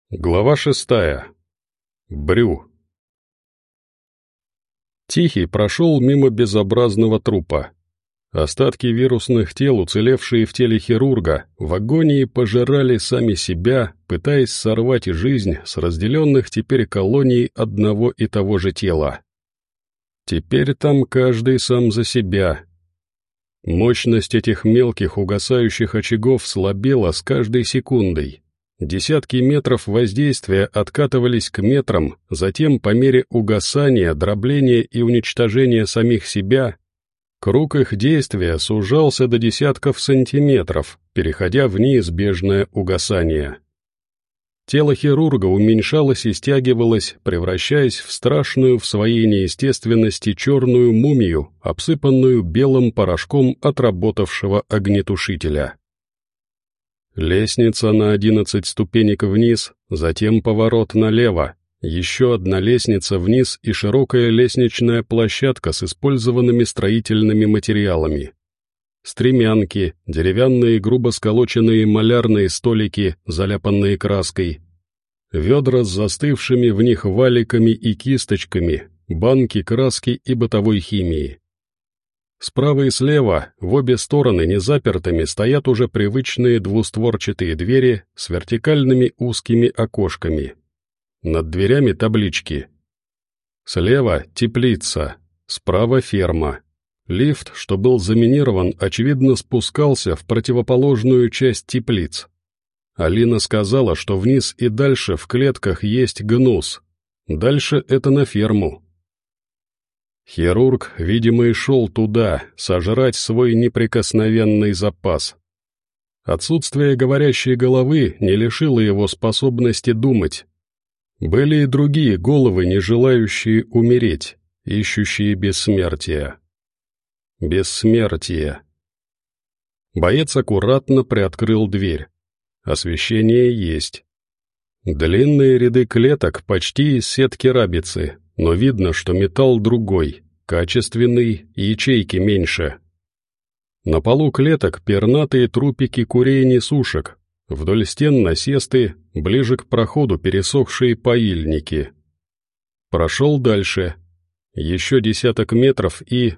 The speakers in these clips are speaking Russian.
Глава 6. Брю. Тихий прошел мимо безобразного трупа. Остатки вирусных тел, уцелевшие в теле хирурга, в агонии пожирали сами себя, пытаясь сорвать жизнь с разделенных теперь колоний одного и того же тела. Теперь там каждый сам за себя. Мощность этих мелких угасающих очагов слабела с каждой секундой. Десятки метров воздействия откатывались к метрам, затем по мере угасания, дробления и уничтожения самих себя, круг их действия сужался до десятков сантиметров, переходя в неизбежное угасание. Тело хирурга уменьшалось и стягивалось, превращаясь в страшную в своей неестественности черную мумию, обсыпанную белым порошком отработавшего огнетушителя. Лестница на 11 ступенек вниз, затем поворот налево, еще одна лестница вниз и широкая лестничная площадка с использованными строительными материалами. Стремянки, деревянные грубо сколоченные малярные столики, заляпанные краской, ведра с застывшими в них валиками и кисточками, банки краски и бытовой химии. Справа и слева, в обе стороны незапертыми, стоят уже привычные двустворчатые двери с вертикальными узкими окошками. Над дверями таблички. Слева теплица, справа ферма. Лифт, что был заминирован, очевидно спускался в противоположную часть теплиц. Алина сказала, что вниз и дальше в клетках есть гнус. Дальше это на ферму. Хирург, видимо, и шел туда, сожрать свой неприкосновенный запас. Отсутствие говорящей головы не лишило его способности думать. Были и другие головы, не желающие умереть, ищущие бессмертия. Бессмертие. Боец аккуратно приоткрыл дверь. Освещение есть. Длинные ряды клеток почти из сетки рабицы, но видно, что металл другой, качественный, ячейки меньше. На полу клеток пернатые трупики курей-несушек, вдоль стен насесты, ближе к проходу пересохшие поильники. Прошел дальше, еще десяток метров и...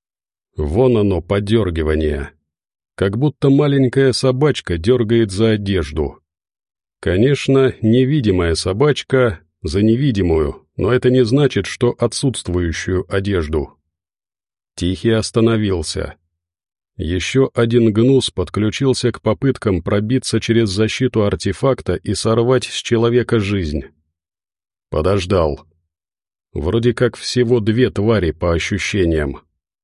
Вон оно, подергивание. Как будто маленькая собачка дергает за одежду. Конечно, невидимая собачка за невидимую, но это не значит, что отсутствующую одежду. Тихий остановился. Еще один гнус подключился к попыткам пробиться через защиту артефакта и сорвать с человека жизнь. Подождал. Вроде как всего две твари по ощущениям.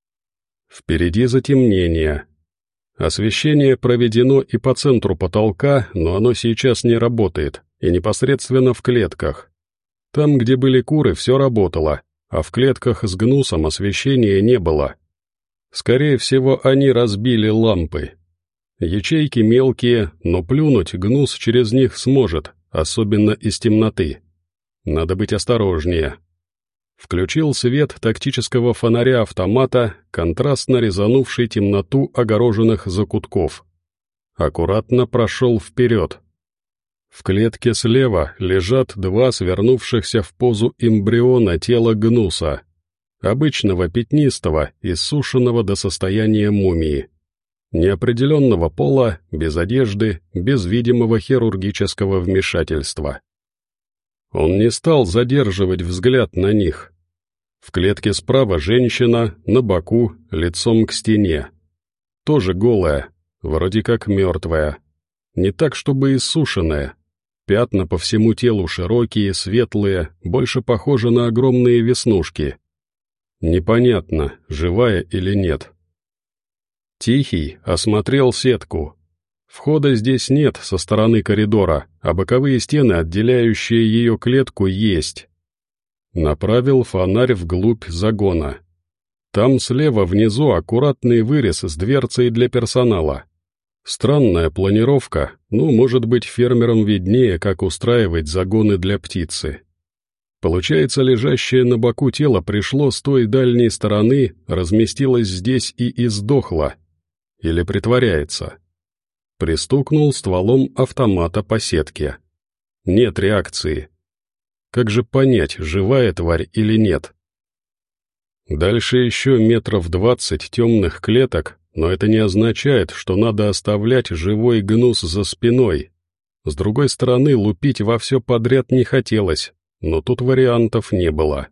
Впереди затемнение. Освещение проведено и по центру потолка, но оно сейчас не работает, и непосредственно в клетках. Там, где были куры, все работало, а в клетках с гнусом освещения не было. Скорее всего, они разбили лампы. Ячейки мелкие, но плюнуть гнус через них сможет, особенно из темноты. Надо быть осторожнее. Включил свет тактического фонаря автомата, контрастно резанувший темноту огороженных закутков. Аккуратно прошел вперед. В клетке слева лежат два свернувшихся в позу эмбриона тела гнуса, обычного пятнистого, иссушенного до состояния мумии, неопределенного пола, без одежды, без видимого хирургического вмешательства. Он не стал задерживать взгляд на них. В клетке справа женщина, на боку, лицом к стене. Тоже голая, вроде как мертвая. Не так, чтобы иссушенная. Пятна по всему телу широкие, светлые, больше похожи на огромные веснушки. Непонятно, живая или нет. Тихий осмотрел сетку. Входа здесь нет со стороны коридора, а боковые стены, отделяющие ее клетку, есть. Направил фонарь вглубь загона. Там слева внизу аккуратный вырез с дверцей для персонала. Странная планировка, может быть, фермерам виднее, как устраивать загоны для птицы. Получается, лежащее на боку тело пришло с той дальней стороны, разместилось здесь и издохло. Или притворяется. Пристукнул стволом автомата по сетке. Нет реакции. Как же понять, живая тварь или нет? Дальше еще 20 метров темных клеток, но это не означает, что надо оставлять живой гнус за спиной. С другой стороны, лупить во все подряд не хотелось, но тут вариантов не было.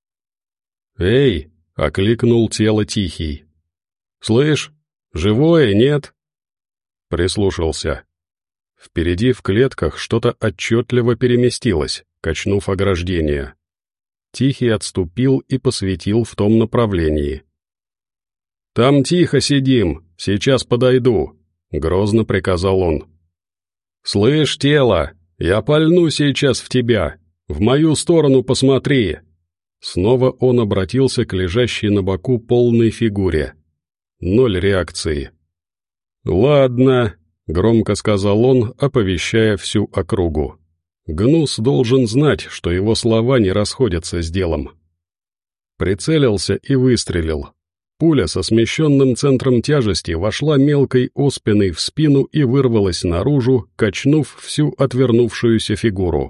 «Эй!» — окликнул тело Тихий. «Слышь, живое, нет?» Прислушался. Впереди в клетках что-то отчетливо переместилось, качнув ограждение. Тихий отступил и посветил в том направлении. «Там тихо сидим, сейчас подойду», — грозно приказал он. «Слышь, тело, я пальну сейчас в тебя, в мою сторону посмотри». Снова он обратился к лежащей на боку полной фигуре. 0 реакции. «Ладно», — громко сказал он, оповещая всю округу. Гнус должен знать, что его слова не расходятся с делом. Прицелился и выстрелил. Пуля со смещенным центром тяжести вошла мелкой оспиной в спину и вырвалась наружу, качнув всю отвернувшуюся фигуру.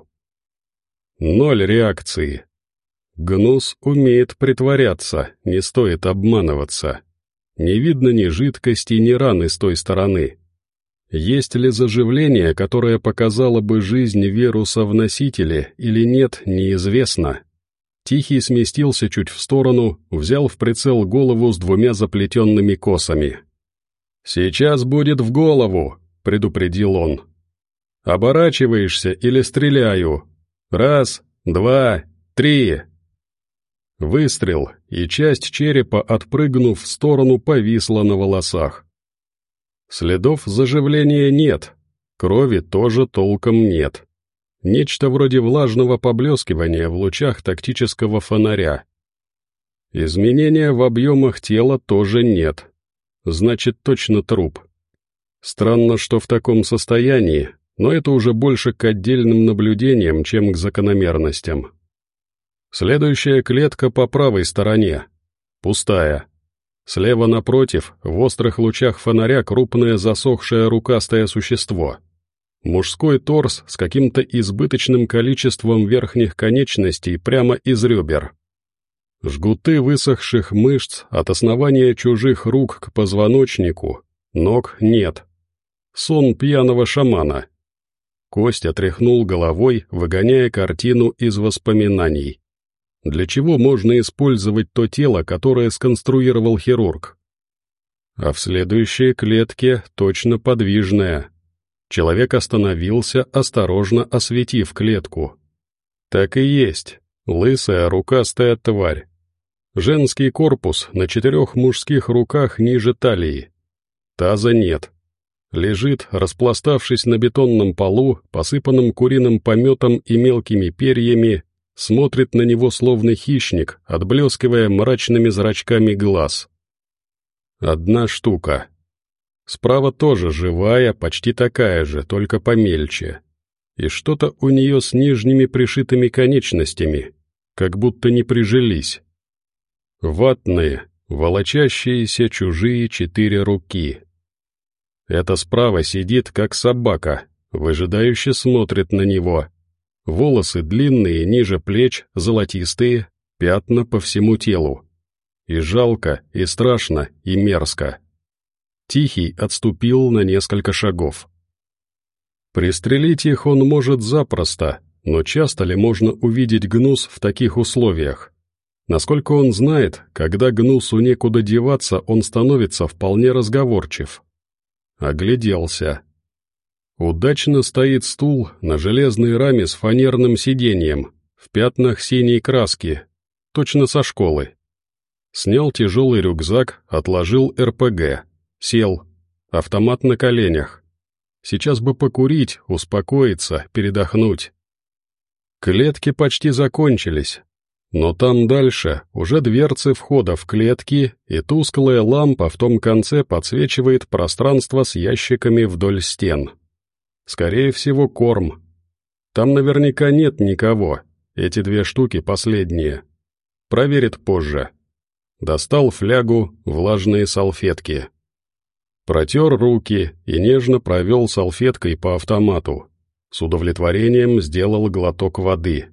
0 реакции. Гнус умеет притворяться, не стоит обманываться. Не видно ни жидкости, ни раны с той стороны. Есть ли заживление, которое показало бы жизнь вируса в носителе, или нет, неизвестно. Тихий сместился чуть в сторону, взял в прицел голову с 2 заплетенными косами. «Сейчас будет в голову», — предупредил он. «Оборачиваешься или стреляю? 1, 2, 3». Выстрел, и часть черепа, отпрыгнув в сторону, повисла на волосах. Следов заживления нет, крови тоже толком нет. Нечто вроде влажного поблескивания в лучах тактического фонаря. Изменения в объемах тела тоже нет. Значит, точно труп. Странно, что в таком состоянии, но это уже больше к отдельным наблюдениям, чем к закономерностям. Следующая клетка по правой стороне. Пустая. Слева напротив, в острых лучах фонаря, крупное засохшее рукастое существо. Мужской торс с каким-то избыточным количеством верхних конечностей прямо из ребер. Жгуты высохших мышц от основания чужих рук к позвоночнику, ног нет. Сон пьяного шамана. Костя тряхнул головой, выгоняя картину из воспоминаний. Для чего можно использовать то тело, которое сконструировал хирург? А в следующей клетке точно подвижная. Человек остановился, осторожно осветив клетку. Так и есть, лысая рукастая тварь. Женский корпус на 4 мужских руках ниже талии. Таза нет. Лежит, распластавшись на бетонном полу, посыпанном куриным пометом и мелкими перьями, смотрит на него словно хищник, отблескивая мрачными зрачками глаз. 1 штука. Справа тоже живая, почти такая же, только помельче. И что-то у нее с нижними пришитыми конечностями, как будто не прижились. Ватные, волочащиеся чужие 4 руки. Это справа сидит, как собака, выжидающе смотрит на него. Волосы длинные, ниже плеч, золотистые, пятна по всему телу. И жалко, и страшно, и мерзко. Тихий отступил на несколько шагов. Пристрелить их он может запросто, но часто ли можно увидеть гнус в таких условиях? Насколько он знает, когда гнусу некуда деваться, он становится вполне разговорчив. Огляделся. Удачно стоит стул на железной раме с фанерным сиденьем, в пятнах синей краски, точно со школы. Снял тяжелый рюкзак, отложил РПГ, сел, автомат на коленях. Сейчас бы покурить, успокоиться, передохнуть. Клетки почти закончились, но там дальше уже дверцы входа в клетки, и тусклая лампа в том конце подсвечивает пространство с ящиками вдоль стен. Скорее всего, корм. Там наверняка нет никого, эти 2 штуки последние. Проверит позже. Достал флягу, влажные салфетки. Протер руки и нежно провел салфеткой по автомату. с удовлетворением сделал глоток воды.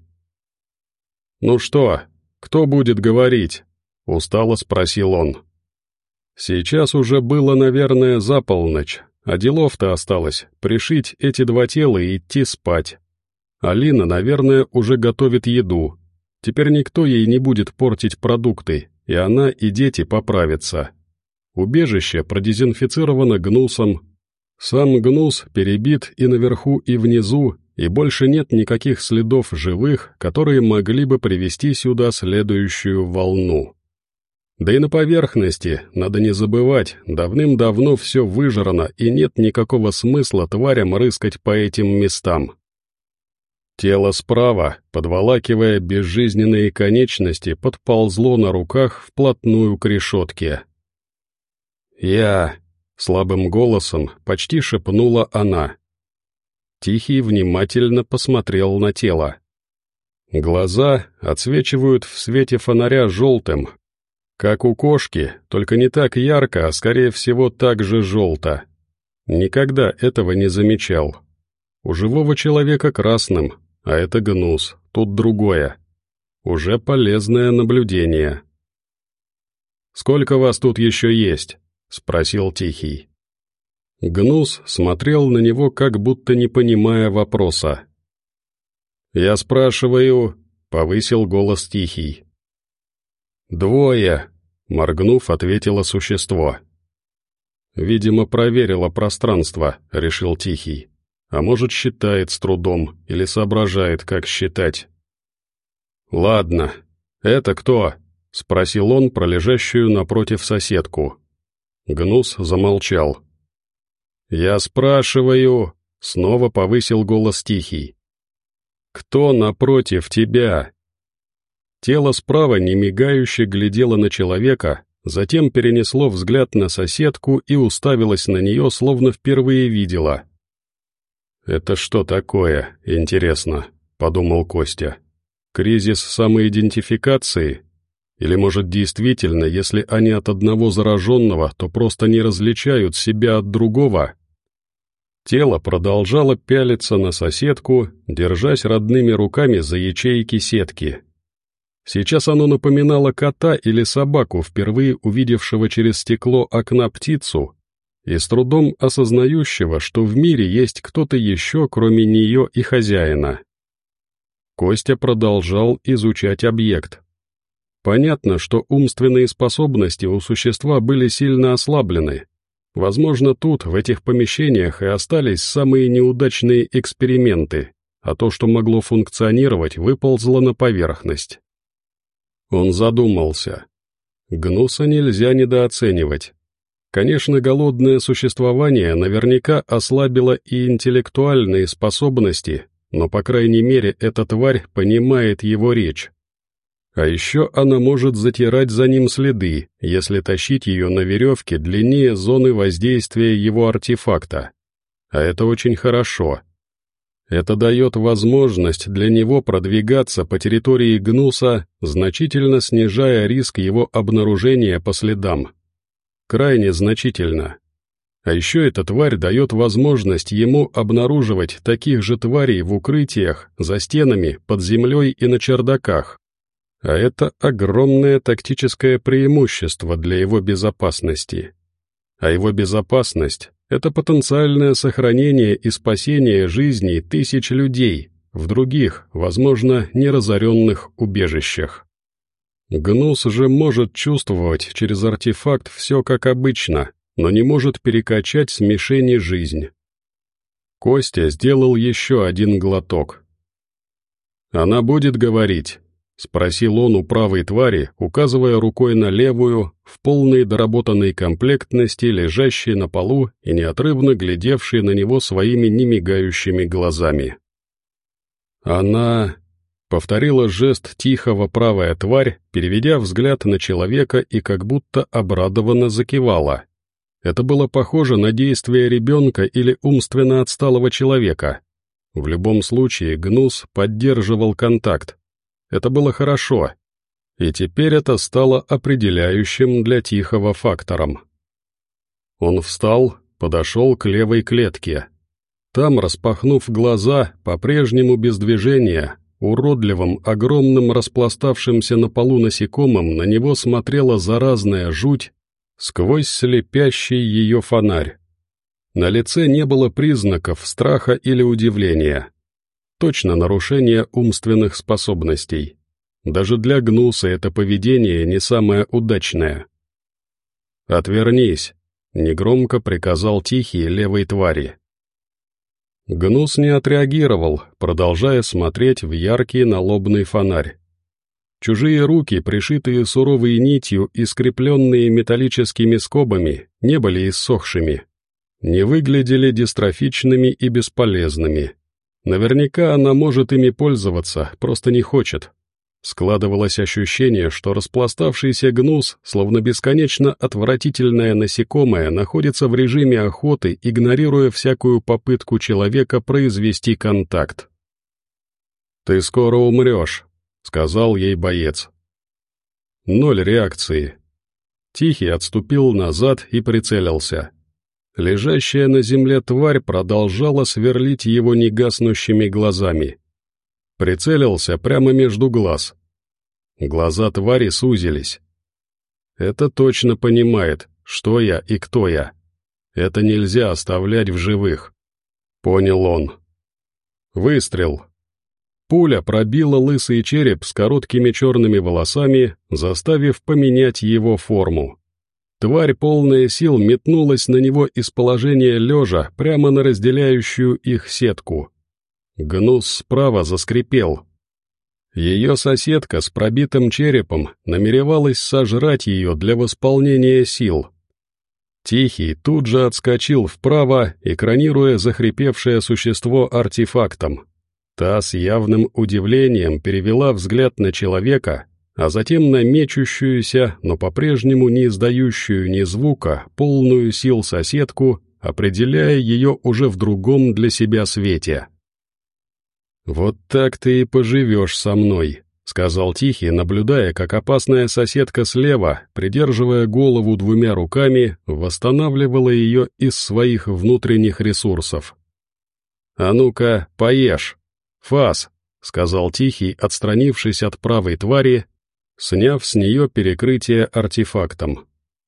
«Ну что, кто будет говорить?» — устало спросил он. Сейчас уже было, наверное, за полночь, а делов-то осталось пришить эти два тела и идти спать. Алина, наверное, уже готовит еду. Теперь никто ей не будет портить продукты, и она и дети поправятся. Убежище продезинфицировано гнусом. Сам гнус перебит и наверху, и внизу, и больше нет никаких следов живых, которые могли бы привести сюда следующую волну. Да и на поверхности, надо не забывать, давным-давно все выжрано, и нет никакого смысла тварям рыскать по этим местам. Тело справа, подволакивая безжизненные конечности, подползло на руках вплотную к решетке. «Я...» — слабым голосом почти шепнула она. Тихий внимательно посмотрел на тело. Глаза отсвечивают в свете фонаря желтым, как у кошки, только не так ярко, а скорее всего так же желто. Никогда этого не замечал. У живого человека красным, а это гнус, тут другое. Уже полезное наблюдение. «Сколько вас тут еще есть?» — спросил Тихий. Гнус смотрел на него, как будто не понимая вопроса. «Я спрашиваю», — повысил голос Тихий. «Двое», — моргнув, ответило существо. «Видимо, проверило пространство», — решил Тихий. «А может, считает с трудом или соображает, как считать». «Ладно, это кто?» — спросил он про лежащую напротив соседку. Гнус замолчал. «Я спрашиваю», — снова повысил голос Тихий. «Кто напротив тебя?» Тело справа немигающе глядело на человека, затем перенесло взгляд на соседку и уставилось на нее, словно впервые видела. «Это что такое, интересно?» — подумал Костя. «Кризис самоидентификации? Или, может, действительно, если они от одного зараженного, то просто не различают себя от другого?» Тело продолжало пялиться на соседку, держась родными руками за ячейки сетки. Сейчас оно напоминало кота или собаку, впервые увидевшего через стекло окна птицу, и с трудом осознающего, что в мире есть кто-то еще, кроме нее и хозяина. Костя продолжал изучать объект. Понятно, что умственные способности у существа были сильно ослаблены. Возможно, тут, в этих помещениях, и остались самые неудачные эксперименты, а то, что могло функционировать, выползло на поверхность. Он задумался. Гнуса нельзя недооценивать. Конечно, голодное существование наверняка ослабило и интеллектуальные способности, но, по крайней мере, эта тварь понимает его речь. А еще она может затирать за ним следы, если тащить ее на веревке длиннее зоны воздействия его артефакта. А это очень хорошо. Это дает возможность для него продвигаться по территории гнуса, значительно снижая риск его обнаружения по следам. Крайне значительно. А еще эта тварь дает возможность ему обнаруживать таких же тварей в укрытиях, за стенами, под землей и на чердаках. А это огромное тактическое преимущество для его безопасности. А его безопасность — это потенциальное сохранение и спасение жизней тысяч людей в других, возможно, неразоренных убежищах. Гнус же может чувствовать через артефакт все как обычно, но не может перекачать с мишени жизнь. Костя сделал еще один глоток. «Она будет говорить?» — спросил он у правой твари, указывая рукой на левую, в полной доработанной комплектности, лежащей на полу и неотрывно глядевшей на него своими немигающими глазами. «Она...» — повторила жест Тихого правая тварь, переведя взгляд на человека и как будто обрадованно закивала. Это было похоже на действие ребенка или умственно отсталого человека. В любом случае гнус поддерживал контакт. Это было хорошо, и теперь это стало определяющим для Тихого фактором. Он встал, подошел к левой клетке. Там, распахнув глаза, по-прежнему без движения, уродливым, огромным, распластавшимся на полу насекомым, на него смотрела заразная жуть сквозь слепящий ее фонарь. На лице не было признаков страха или удивления. Точно нарушение умственных способностей. Даже для гнуса это поведение не самое удачное. «Отвернись», — негромко приказал Тихий левой твари. Гнус не отреагировал, продолжая смотреть в яркий налобный фонарь. Чужие руки, пришитые суровой нитью и скрепленные металлическими скобами, не были иссохшими, не выглядели дистрофичными и бесполезными. Наверняка она может ими пользоваться, просто не хочет. Складывалось ощущение, что распластавшийся гнус, словно бесконечно отвратительное насекомое, находится в режиме охоты, игнорируя всякую попытку человека произвести контакт. «Ты скоро умрешь», — сказал ей боец. 0 реакции. Тихий отступил назад и прицелился. Лежащая на земле тварь продолжала сверлить его негаснущими глазами. Прицелился прямо между глаз. Глаза твари сузились. Это точно понимает, что я и кто я. Это нельзя оставлять в живых. Понял он. Выстрел. Пуля пробила лысый череп с короткими черными волосами, заставив поменять его форму. Тварь, полная сил, метнулась на него из положения лежа прямо на разделяющую их сетку. Гнус справа заскрипел. Ее соседка с пробитым черепом намеревалась сожрать ее для восполнения сил. Тихий тут же отскочил вправо, экранируя захрипевшее существо артефактом. Та с явным удивлением перевела взгляд на человека, а затем на мечущуюся, но по-прежнему не издающую ни звука, полную сил соседку, определяя ее уже в другом для себя свете. «Вот так ты и поживешь со мной», — сказал Тихий, наблюдая, как опасная соседка слева, придерживая голову 2 руками, восстанавливала ее из своих внутренних ресурсов. «А ну-ка, поешь. Фас», — сказал Тихий, отстранившись от правой твари, сняв с нее перекрытие артефактом.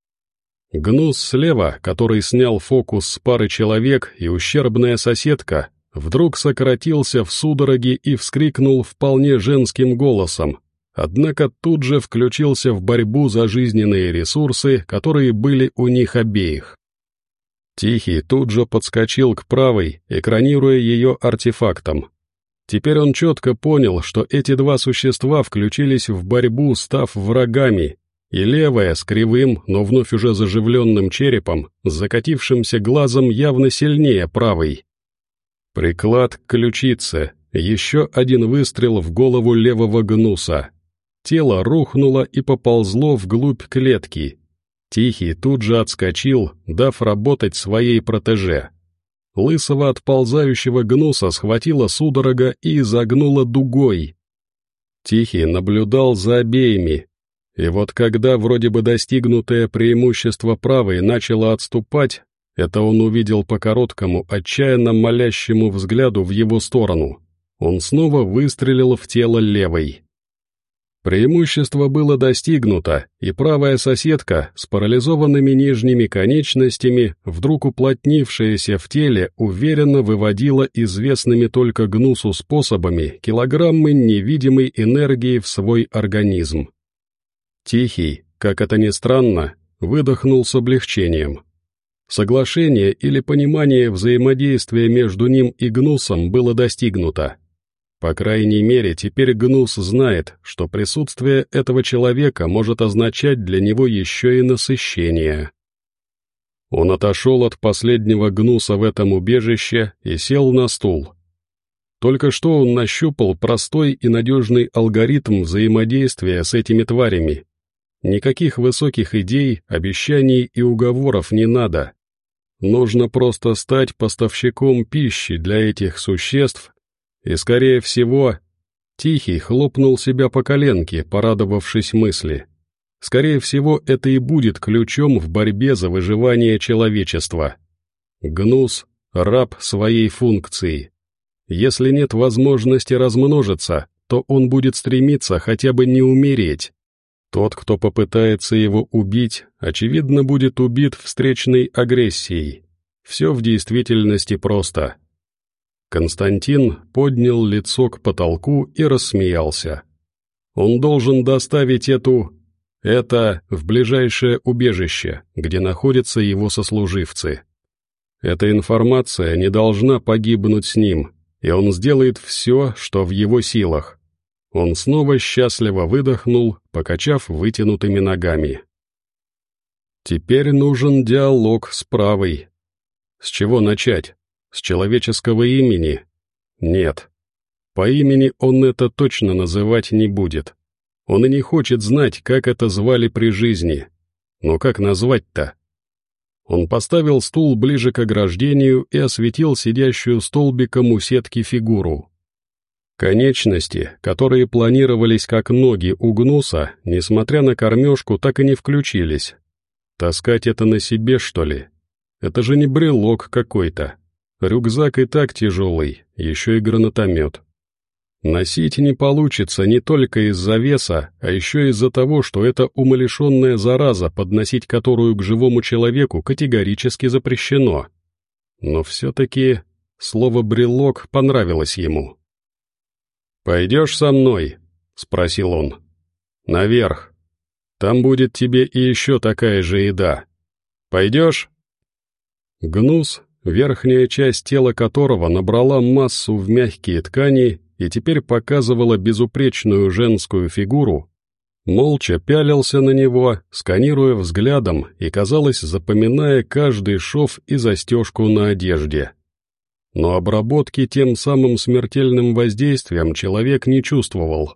Гнус слева, который снял фокус с пары человек, и ущербная соседка, вдруг сократился в судороге и вскрикнул вполне женским голосом, однако тут же включился в борьбу за жизненные ресурсы, которые были у них обеих. Тихий тут же подскочил к правой, экранируя ее артефактом. Теперь он четко понял, что эти 2 существа включились в борьбу, став врагами, и левая с кривым, но вновь уже заживленным черепом, с закатившимся глазом явно сильнее правой. Приклад к ключице, еще один выстрел в голову левого гнуса. Тело рухнуло и поползло вглубь клетки. Тихий тут же отскочил, дав работать своей протеже. Лысого отползающего гнуса схватила судорога и изогнула дугой. Тихий наблюдал за обеими, и вот когда вроде бы достигнутое преимущество правой начало отступать, это он увидел по короткому, отчаянно молящему взгляду в его сторону. Он снова выстрелил в тело левой. Преимущество было достигнуто, и правая соседка с парализованными нижними конечностями, вдруг уплотнившаяся в теле, уверенно выводила известными только гнусу способами килограммы невидимой энергии в свой организм. Тихий, как это ни странно, выдохнул с облегчением. Соглашение или понимание взаимодействия между ним и гнусом было достигнуто. По крайней мере, теперь гнус знает, что присутствие этого человека может означать для него еще и насыщение. Он отошел от последнего гнуса в этом убежище и сел на стул. Только что он нащупал простой и надежный алгоритм взаимодействия с этими тварями. Никаких высоких идей, обещаний и уговоров не надо. Нужно просто стать поставщиком пищи для этих существ, и, скорее всего, Тихий хлопнул себя по коленке, порадовавшись мысли. Скорее всего, это и будет ключом в борьбе за выживание человечества. Гнус раб своей функции. Если нет возможности размножиться, то он будет стремиться хотя бы не умереть. Тот, кто попытается его убить, очевидно, будет убит встречной агрессией. Все в действительности просто. Константин поднял лицо к потолку и рассмеялся. Он должен доставить это в ближайшее убежище, где находятся его сослуживцы. Эта информация не должна погибнуть с ним, и он сделает все, что в его силах. Он снова счастливо выдохнул, покачав вытянутыми ногами. Теперь нужен диалог с правой. С чего начать? С человеческого имени? Нет. По имени он это точно называть не будет. Он и не хочет знать, как это звали при жизни. Но как назвать-то? Он поставил стул ближе к ограждению и осветил сидящую столбиком у сетки фигуру. Конечности, которые планировались как ноги у гнуса, несмотря на кормежку, так и не включились. Таскать это на себе, что ли? Это же не брелок какой-то. Рюкзак и так тяжелый, еще и гранатомет. Носить не получится не только из-за веса, а еще из-за того, что это умалишенная зараза, подносить которую к живому человеку категорически запрещено. Но все-таки слово «брелок» понравилось ему. «Пойдешь со мной?» — спросил он. «Наверх. Там будет тебе и еще такая же еда. Пойдешь?» Гнус, верхняя часть тела которого набрала массу в мягкие ткани и теперь показывала безупречную женскую фигуру, молча пялился на него, сканируя взглядом и, казалось, запоминая каждый шов и застежку на одежде. Но обработки тем самым смертельным воздействием человек не чувствовал.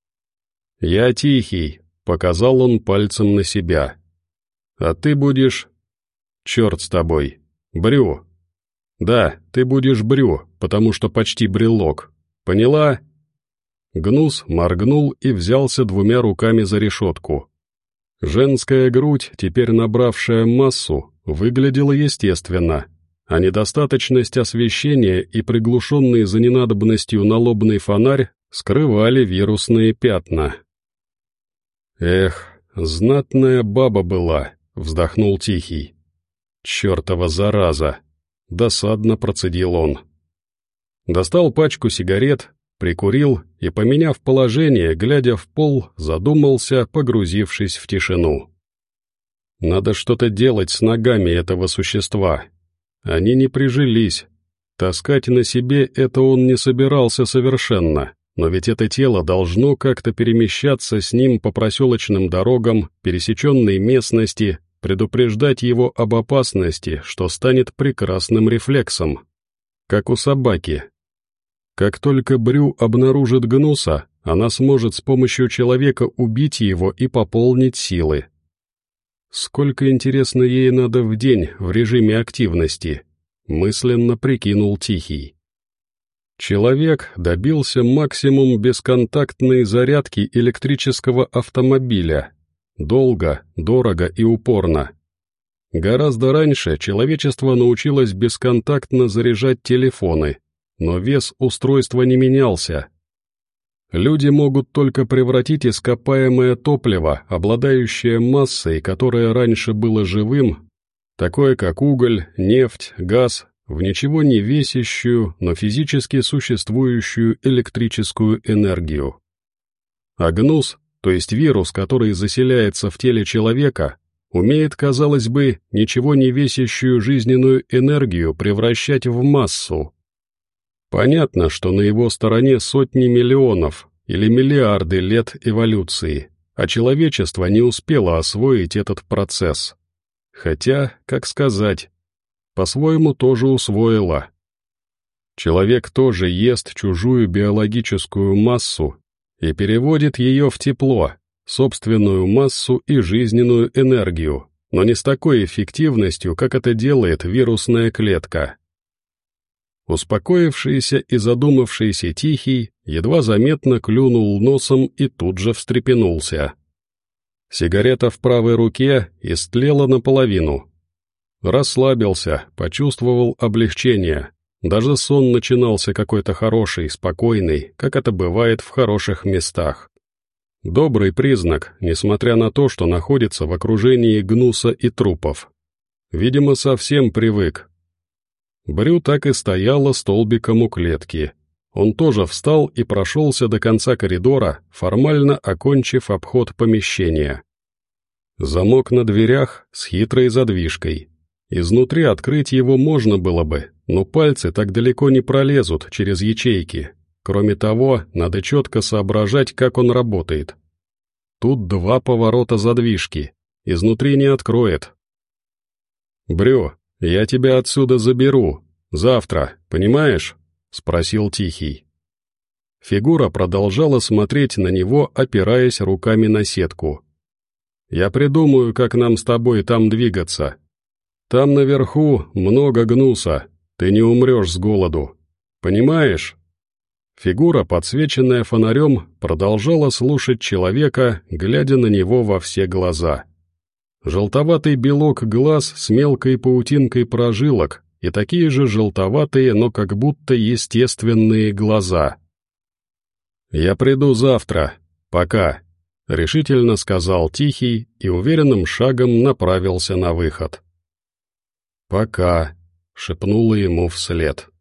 «Я Тихий», — показал он пальцем на себя. «А ты будешь...» «Черт с тобой. Брю». «Да, ты будешь Брю, потому что почти брелок. Поняла?» Гнус моргнул и взялся двумя руками за решетку. Женская грудь, теперь набравшая массу, выглядела естественно, а недостаточность освещения и приглушенный за ненадобностью налобный фонарь скрывали вирусные пятна. «Эх, знатная баба была», — вздохнул Тихий. «Чертова зараза!» — досадно процедил он. Достал пачку сигарет, прикурил и, поменяв положение, глядя в пол, задумался, погрузившись в тишину. Надо что-то делать с ногами этого существа. Они не прижились. Таскать на себе это он не собирался совершенно, но ведь это тело должно как-то перемещаться с ним по проселочным дорогам, пересеченной местности, предупреждать его об опасности, что станет прекрасным рефлексом. Как у собаки. Как только Брю обнаружит гнуса, она сможет с помощью человека убить его и пополнить силы. Сколько, интересно, ей надо в день в режиме активности, мысленно прикинул Тихий. Человек добился максимум бесконтактной зарядки электрического автомобиля. Долго, дорого и упорно. Гораздо раньше человечество научилось бесконтактно заряжать телефоны, но вес устройства не менялся. Люди могут только превратить ископаемое топливо, обладающее массой, которое раньше было живым, такое как уголь, нефть, газ, в ничего не весящую, но физически существующую электрическую энергию. А гнус, то есть вирус, который заселяется в теле человека, умеет, казалось бы, ничего не весящую жизненную энергию превращать в массу. Понятно, что на его стороне сотни миллионов или миллиарды лет эволюции, а человечество не успело освоить этот процесс. Хотя, как сказать, по-своему тоже усвоило. Человек тоже ест чужую биологическую массу и переводит ее в тепло, собственную массу и жизненную энергию, но не с такой эффективностью, как это делает вирусная клетка. Успокоившийся и задумавшийся Тихий едва заметно клюнул носом и тут же встрепенулся. Сигарета в правой руке истлела наполовину. Расслабился, почувствовал облегчение. Даже сон начинался какой-то хороший, спокойный, как это бывает в хороших местах. Добрый признак, несмотря на то, что находится в окружении гнуса и трупов. Видимо, совсем привык. Брю так и стояла столбиком у клетки. Он тоже встал и прошелся до конца коридора, формально окончив обход помещения. Замок на дверях с хитрой задвижкой. Изнутри открыть его можно было бы, но пальцы так далеко не пролезут через ячейки. Кроме того, надо четко соображать, как он работает. Тут 2 поворота задвижки. Изнутри не откроет. «Брю, я тебя отсюда заберу. Завтра, понимаешь?» — спросил Тихий. Фигура продолжала смотреть на него, опираясь руками на сетку. «Я придумаю, как нам с тобой там двигаться. Там наверху много гнуса, ты не умрешь с голоду. Понимаешь?» Фигура, подсвеченная фонарем, продолжала слушать человека, глядя на него во все глаза. Желтоватый белок глаз с мелкой паутинкой прожилок и такие же желтоватые, но как будто естественные глаза. «Я приду завтра. Пока», — решительно сказал Тихий и уверенным шагом направился на выход. «Пока», — шепнула ему вслед.